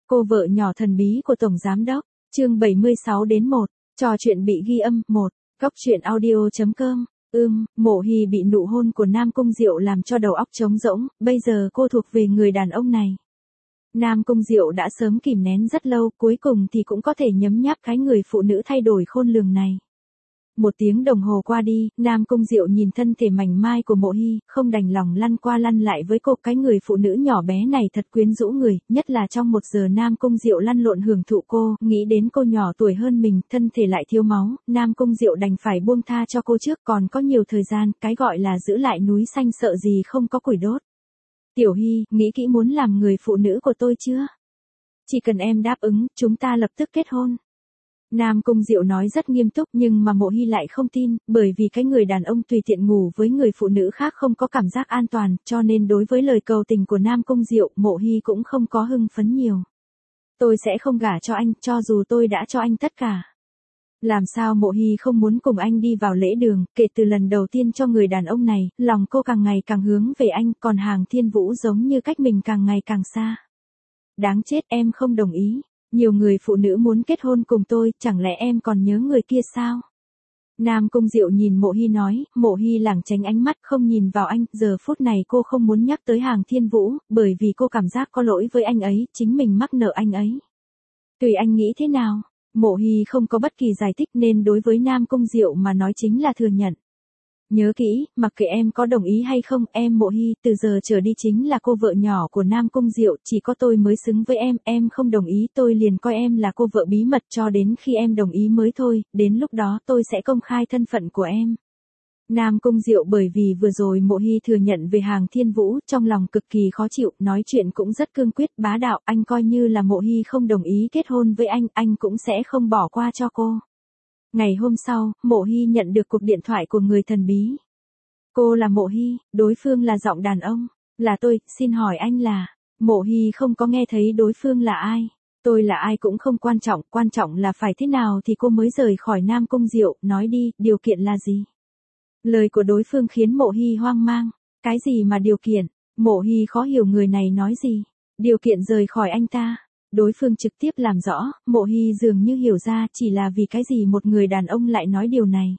Cô vợ nhỏ thần bí của Tổng Giám Đốc, chương 76-1, trò chuyện bị ghi âm, 1, góc truyện audio.com, Mộ Hy bị nụ hôn của Nam Cung Diệu làm cho đầu óc trống rỗng, bây giờ cô thuộc về người đàn ông này. Nam Cung Diệu đã sớm kìm nén rất lâu, cuối cùng thì cũng có thể nhấm nháp cái người phụ nữ thay đổi khôn lường này. 1 tiếng đồng hồ qua đi, Nam Cung Diệu nhìn thân thể mảnh mai của Mộ Hy, không đành lòng lăn qua lăn lại với cô. Cái người phụ nữ nhỏ bé này thật quyến rũ người, nhất là trong 1 giờ Nam Cung Diệu lăn lộn hưởng thụ cô, nghĩ đến cô nhỏ tuổi hơn mình, thân thể lại thiếu máu, Nam Cung Diệu đành phải buông tha cho cô trước, còn có nhiều thời gian, cái gọi là giữ lại núi xanh sợ gì không có củi đốt. Tiểu Hy, nghĩ kỹ muốn làm người phụ nữ của tôi chưa? Chỉ cần em đáp ứng, chúng ta lập tức kết hôn. Nam Cung Diệu nói rất nghiêm túc nhưng mà Mộ Hy lại không tin, bởi vì cái người đàn ông tùy tiện ngủ với người phụ nữ khác không có cảm giác an toàn, cho nên đối với lời cầu tình của Nam Cung Diệu, Mộ Hy cũng không có hưng phấn nhiều. Tôi sẽ không gả cho anh, cho dù tôi đã cho anh tất cả. Làm sao Mộ Hy không muốn cùng anh đi vào lễ đường, kể từ lần đầu tiên cho người đàn ông này, lòng cô càng ngày càng hướng về anh, còn Hàng Thiên Vũ giống như cách mình càng ngày càng xa. Đáng chết, em không đồng ý. Nhiều người phụ nữ muốn kết hôn cùng tôi, chẳng lẽ em còn nhớ người kia sao? Nam Cung Diệu nhìn Mộ Hy nói, Mộ Hy lảng tránh ánh mắt không nhìn vào anh, giờ phút này cô không muốn nhắc tới Hàng Thiên Vũ, bởi vì cô cảm giác có lỗi với anh ấy, chính mình mắc nợ anh ấy. Tùy anh nghĩ thế nào? Mộ Hy không có bất kỳ giải thích nên đối với Nam Cung Diệu mà nói chính là thừa nhận. Nhớ kỹ, mặc kệ em có đồng ý hay không, em Mộ Hy từ giờ trở đi chính là cô vợ nhỏ của Nam Cung Diệu, chỉ có tôi mới xứng với em không đồng ý tôi liền coi em là cô vợ bí mật cho đến khi em đồng ý mới thôi, đến lúc đó tôi sẽ công khai thân phận của em. Nam Cung Diệu bởi vì vừa rồi Mộ Hy thừa nhận về Hàng Thiên Vũ, trong lòng cực kỳ khó chịu, nói chuyện cũng rất cương quyết, bá đạo, anh coi như là Mộ Hy không đồng ý kết hôn với anh cũng sẽ không bỏ qua cho cô. Ngày hôm sau, Mộ Hy nhận được cuộc điện thoại của người thần bí. Cô là Mộ Hy, đối phương là giọng đàn ông. Là tôi, xin hỏi anh là... Mộ Hy không có nghe thấy đối phương là ai. Tôi là ai cũng không quan trọng là phải thế nào thì cô mới rời khỏi Nam Cung Diệu, nói đi, điều kiện là gì? Lời của đối phương khiến Mộ Hy hoang mang. Cái gì mà điều kiện? Mộ Hy khó hiểu người này nói gì. Điều kiện rời khỏi anh ta. Đối phương trực tiếp làm rõ, Mộ Hy dường như hiểu ra chỉ là vì cái gì một người đàn ông lại nói điều này.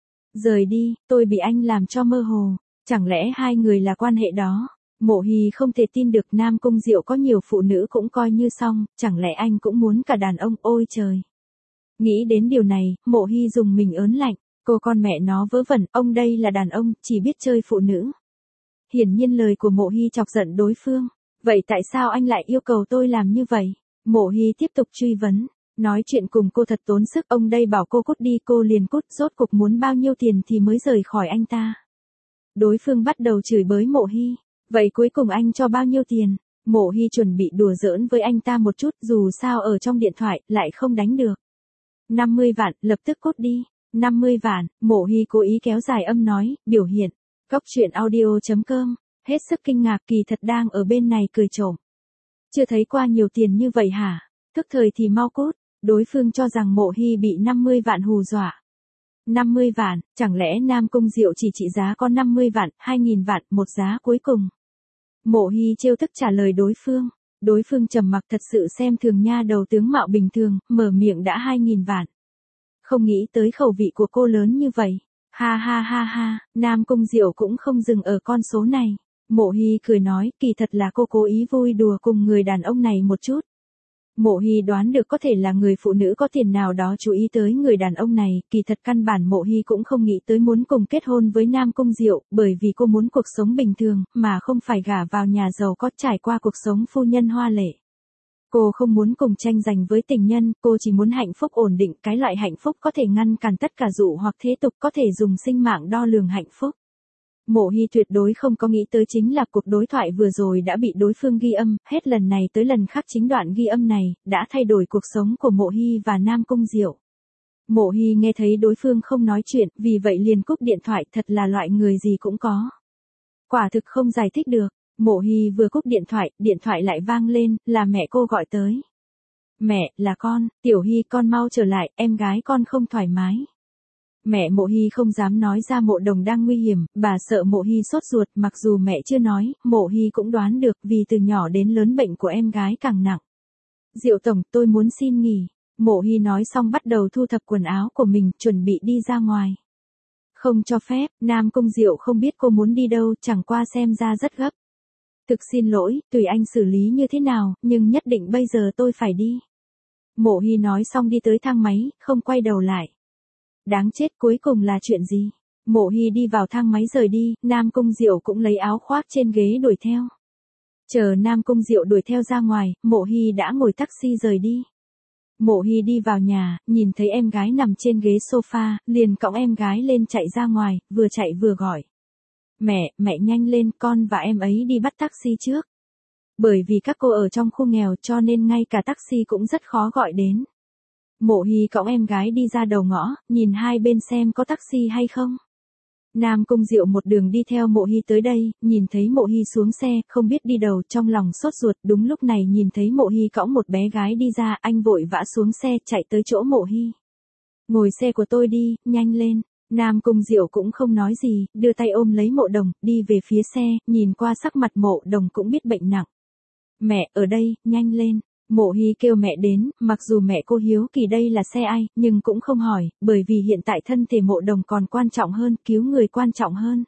Rời đi, tôi bị anh làm cho mơ hồ, chẳng lẽ hai người là quan hệ đó? Mộ Hy không thể tin được Nam Cung Diệu có nhiều phụ nữ cũng coi như xong, chẳng lẽ anh cũng muốn cả đàn ông, ôi trời. Nghĩ đến điều này, Mộ Hy dùng mình ớn lạnh, cô con mẹ nó vớ vẩn, ông đây là đàn ông, chỉ biết chơi phụ nữ. Hiển nhiên lời của Mộ Hy chọc giận đối phương. Vậy tại sao anh lại yêu cầu tôi làm như vậy? Mộ Hy tiếp tục truy vấn. Nói chuyện cùng cô thật tốn sức, ông đây bảo cô cút đi cô liền cút, rốt cuộc muốn bao nhiêu tiền thì mới rời khỏi anh ta. Đối phương bắt đầu chửi bới Mộ Hy. Vậy cuối cùng anh cho bao nhiêu tiền? Mộ Hy chuẩn bị đùa giỡn với anh ta một chút, dù sao ở trong điện thoại lại không đánh được. 50 vạn, lập tức cút đi. 50 vạn, Mộ Hy cố ý kéo dài âm nói, biểu hiện. Góc truyện audio.com. Hết sức kinh ngạc, kỳ thật đang ở bên này cười trộm. Chưa thấy qua nhiều tiền như vậy hả? Thức thời thì mau cút. Đối phương cho rằng Mộ Hy bị 50 vạn hù dọa. 50 vạn, chẳng lẽ Nam Cung Diệu chỉ trị giá có 50 vạn, 2.000 vạn, một giá cuối cùng. Mộ Hy trêu tức trả lời đối phương. Đối phương trầm mặc thật sự xem thường nha đầu tướng mạo bình thường, mở miệng đã 2.000 vạn. Không nghĩ tới khẩu vị của cô lớn như vậy. Ha ha ha ha, Nam Cung Diệu cũng không dừng ở con số này. Mộ Hy cười nói, kỳ thật là cô cố ý vui đùa cùng người đàn ông này một chút. Mộ Hy đoán được có thể là người phụ nữ có tiền nào đó chú ý tới người đàn ông này, kỳ thật căn bản Mộ Hy cũng không nghĩ tới muốn cùng kết hôn với Nam Cung Diệu, bởi vì cô muốn cuộc sống bình thường, mà không phải gả vào nhà giàu có trải qua cuộc sống phu nhân hoa lệ. Cô không muốn cùng tranh giành với tình nhân, cô chỉ muốn hạnh phúc ổn định, cái loại hạnh phúc có thể ngăn cản tất cả dụ hoặc thế tục, có thể dùng sinh mạng đo lường hạnh phúc. Mộ Hy tuyệt đối không có nghĩ tới chính là cuộc đối thoại vừa rồi đã bị đối phương ghi âm, hết lần này tới lần khác chính đoạn ghi âm này, đã thay đổi cuộc sống của Mộ Hy và Nam Cung Diệu. Mộ Hy nghe thấy đối phương không nói chuyện, vì vậy liền cúp điện thoại, thật là loại người gì cũng có. Quả thực không giải thích được, Mộ Hy vừa cúp điện thoại lại vang lên, là mẹ cô gọi tới. Mẹ, là con, Tiểu Hy con mau trở lại, em gái con không thoải mái. Mẹ Mộ Hy không dám nói ra Mộ Đồng đang nguy hiểm, bà sợ Mộ Hy sốt ruột, mặc dù mẹ chưa nói, Mộ Hy cũng đoán được vì từ nhỏ đến lớn bệnh của em gái càng nặng. Diệu tổng, tôi muốn xin nghỉ. Mộ Hy nói xong bắt đầu thu thập quần áo của mình, chuẩn bị đi ra ngoài. Không cho phép, Nam Cung Diệu không biết cô muốn đi đâu, chẳng qua xem ra rất gấp. Thực xin lỗi, tùy anh xử lý như thế nào, nhưng nhất định bây giờ tôi phải đi. Mộ Hy nói xong đi tới thang máy, không quay đầu lại. Đáng chết, cuối cùng là chuyện gì? Mộ Hy đi vào thang máy rời đi, Nam Cung Diệu cũng lấy áo khoác trên ghế đuổi theo. Chờ Nam Cung Diệu đuổi theo ra ngoài, Mộ Hy đã ngồi taxi rời đi. Mộ Hy đi vào nhà, nhìn thấy em gái nằm trên ghế sofa, liền cõng em gái lên chạy ra ngoài, vừa chạy vừa gọi. Mẹ nhanh lên, con và em ấy đi bắt taxi trước. Bởi vì các cô ở trong khu nghèo cho nên ngay cả taxi cũng rất khó gọi đến. Mộ Hy cõng em gái đi ra đầu ngõ, nhìn hai bên xem có taxi hay không. Nam Cung Diệu một đường đi theo Mộ Hy tới đây, nhìn thấy Mộ Hy xuống xe, không biết đi đâu, trong lòng sốt ruột. Đúng lúc này nhìn thấy Mộ Hy cõng một bé gái đi ra, anh vội vã xuống xe, chạy tới chỗ Mộ Hy. Ngồi xe của tôi đi, nhanh lên. Nam Cung Diệu cũng không nói gì, đưa tay ôm lấy Mộ Đồng, đi về phía xe, nhìn qua sắc mặt Mộ Đồng cũng biết bệnh nặng. Mẹ, ở đây, nhanh lên. Mộ Hy kêu mẹ đến, mặc dù mẹ cô hiếu kỳ đây là xe ai, nhưng cũng không hỏi, bởi vì hiện tại thân thể Mộ Đồng còn quan trọng hơn, cứu người quan trọng hơn.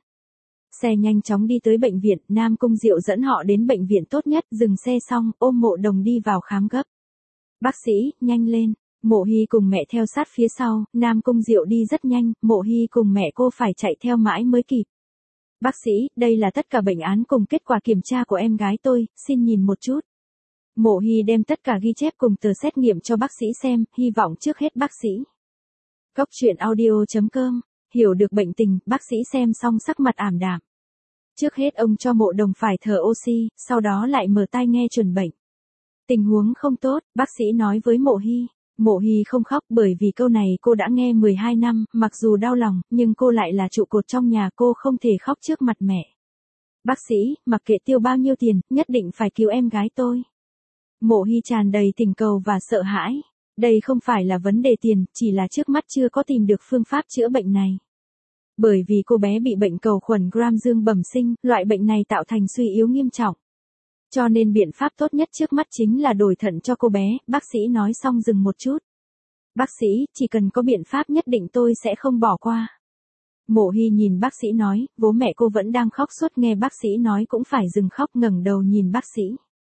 Xe nhanh chóng đi tới bệnh viện, Nam Cung Diệu dẫn họ đến bệnh viện tốt nhất, dừng xe xong, ôm Mộ Đồng đi vào khám gấp. Bác sĩ, nhanh lên. Mộ Hy cùng mẹ theo sát phía sau, Nam Cung Diệu đi rất nhanh, Mộ Hy cùng mẹ cô phải chạy theo mãi mới kịp. Bác sĩ, đây là tất cả bệnh án cùng kết quả kiểm tra của em gái tôi, xin nhìn một chút. Mộ Hy đem tất cả ghi chép cùng tờ xét nghiệm cho bác sĩ xem, hy vọng trước hết bác sĩ. Góc truyện audio.com, hiểu được bệnh tình, bác sĩ xem xong sắc mặt ảm đạm. Trước hết ông cho Mộ Đồng phải thở oxy, sau đó lại mở tai nghe chuẩn bệnh. Tình huống không tốt, bác sĩ nói với Mộ Hy. Mộ Hy không khóc bởi vì câu này cô đã nghe 12 năm, mặc dù đau lòng, nhưng cô lại là trụ cột trong nhà, cô không thể khóc trước mặt mẹ. Bác sĩ, mặc kệ tiêu bao nhiêu tiền, nhất định phải cứu em gái tôi. Mộ Hy tràn đầy tình cầu và sợ hãi. Đây không phải là vấn đề tiền, chỉ là trước mắt chưa có tìm được phương pháp chữa bệnh này. Bởi vì cô bé bị bệnh cầu khuẩn Gram dương bẩm sinh, loại bệnh này tạo thành suy yếu nghiêm trọng. Cho nên biện pháp tốt nhất trước mắt chính là đổi thận cho cô bé, bác sĩ nói xong dừng một chút. Bác sĩ, chỉ cần có biện pháp nhất định tôi sẽ không bỏ qua. Mộ Hy nhìn bác sĩ nói, bố mẹ cô vẫn đang khóc suốt, nghe bác sĩ nói cũng phải dừng khóc, ngẩng đầu nhìn bác sĩ.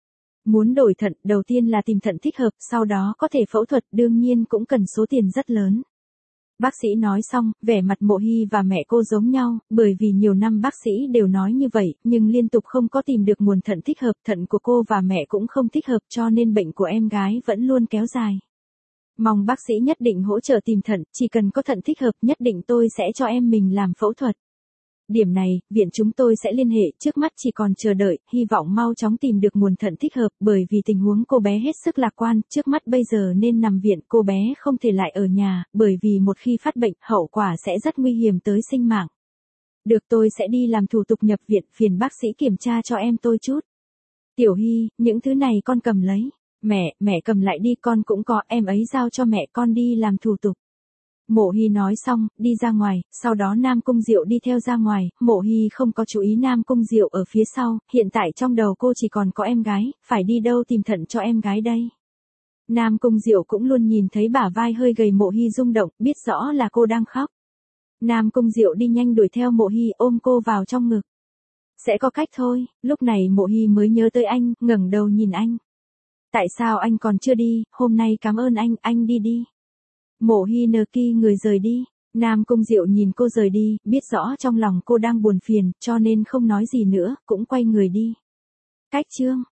Muốn đổi thận, đầu tiên là tìm thận thích hợp, sau đó có thể phẫu thuật, đương nhiên cũng cần số tiền rất lớn. Bác sĩ nói xong, vẻ mặt Mộ Hy và mẹ cô giống nhau, bởi vì nhiều năm bác sĩ đều nói như vậy, nhưng liên tục không có tìm được nguồn thận thích hợp, thận của cô và mẹ cũng không thích hợp cho nên bệnh của em gái vẫn luôn kéo dài. Mong bác sĩ nhất định hỗ trợ tìm thận, chỉ cần có thận thích hợp nhất định tôi sẽ cho em mình làm phẫu thuật. Điểm này, viện chúng tôi sẽ liên hệ, trước mắt chỉ còn chờ đợi, hy vọng mau chóng tìm được nguồn thận thích hợp, bởi vì tình huống cô bé hết sức lạc quan, trước mắt bây giờ nên nằm viện, cô bé không thể lại ở nhà, bởi vì một khi phát bệnh, hậu quả sẽ rất nguy hiểm tới sinh mạng. Được, tôi sẽ đi làm thủ tục nhập viện, phiền bác sĩ kiểm tra cho em tôi chút. Tiểu Hy, những thứ này con cầm lấy. Mẹ cầm lại đi, con cũng có, em ấy giao cho mẹ, con đi làm thủ tục. Mộ Hy nói xong, đi ra ngoài, sau đó Nam Cung Diệu đi theo ra ngoài, Mộ Hy không có chú ý Nam Cung Diệu ở phía sau, hiện tại trong đầu cô chỉ còn có em gái, phải đi đâu tìm thận cho em gái đây. Nam Cung Diệu cũng luôn nhìn thấy bả vai hơi gầy Mộ Hy rung động, biết rõ là cô đang khóc. Nam Cung Diệu đi nhanh đuổi theo Mộ Hy, ôm cô vào trong ngực. Sẽ có cách thôi, lúc này Mộ Hy mới nhớ tới anh, ngẩng đầu nhìn anh. Tại sao anh còn chưa đi, hôm nay cảm ơn anh đi đi. Mộ Hy nờ ki người rời đi, Nam Cung Diệu nhìn cô rời đi, biết rõ trong lòng cô đang buồn phiền, cho nên không nói gì nữa, cũng quay người đi. Cách chương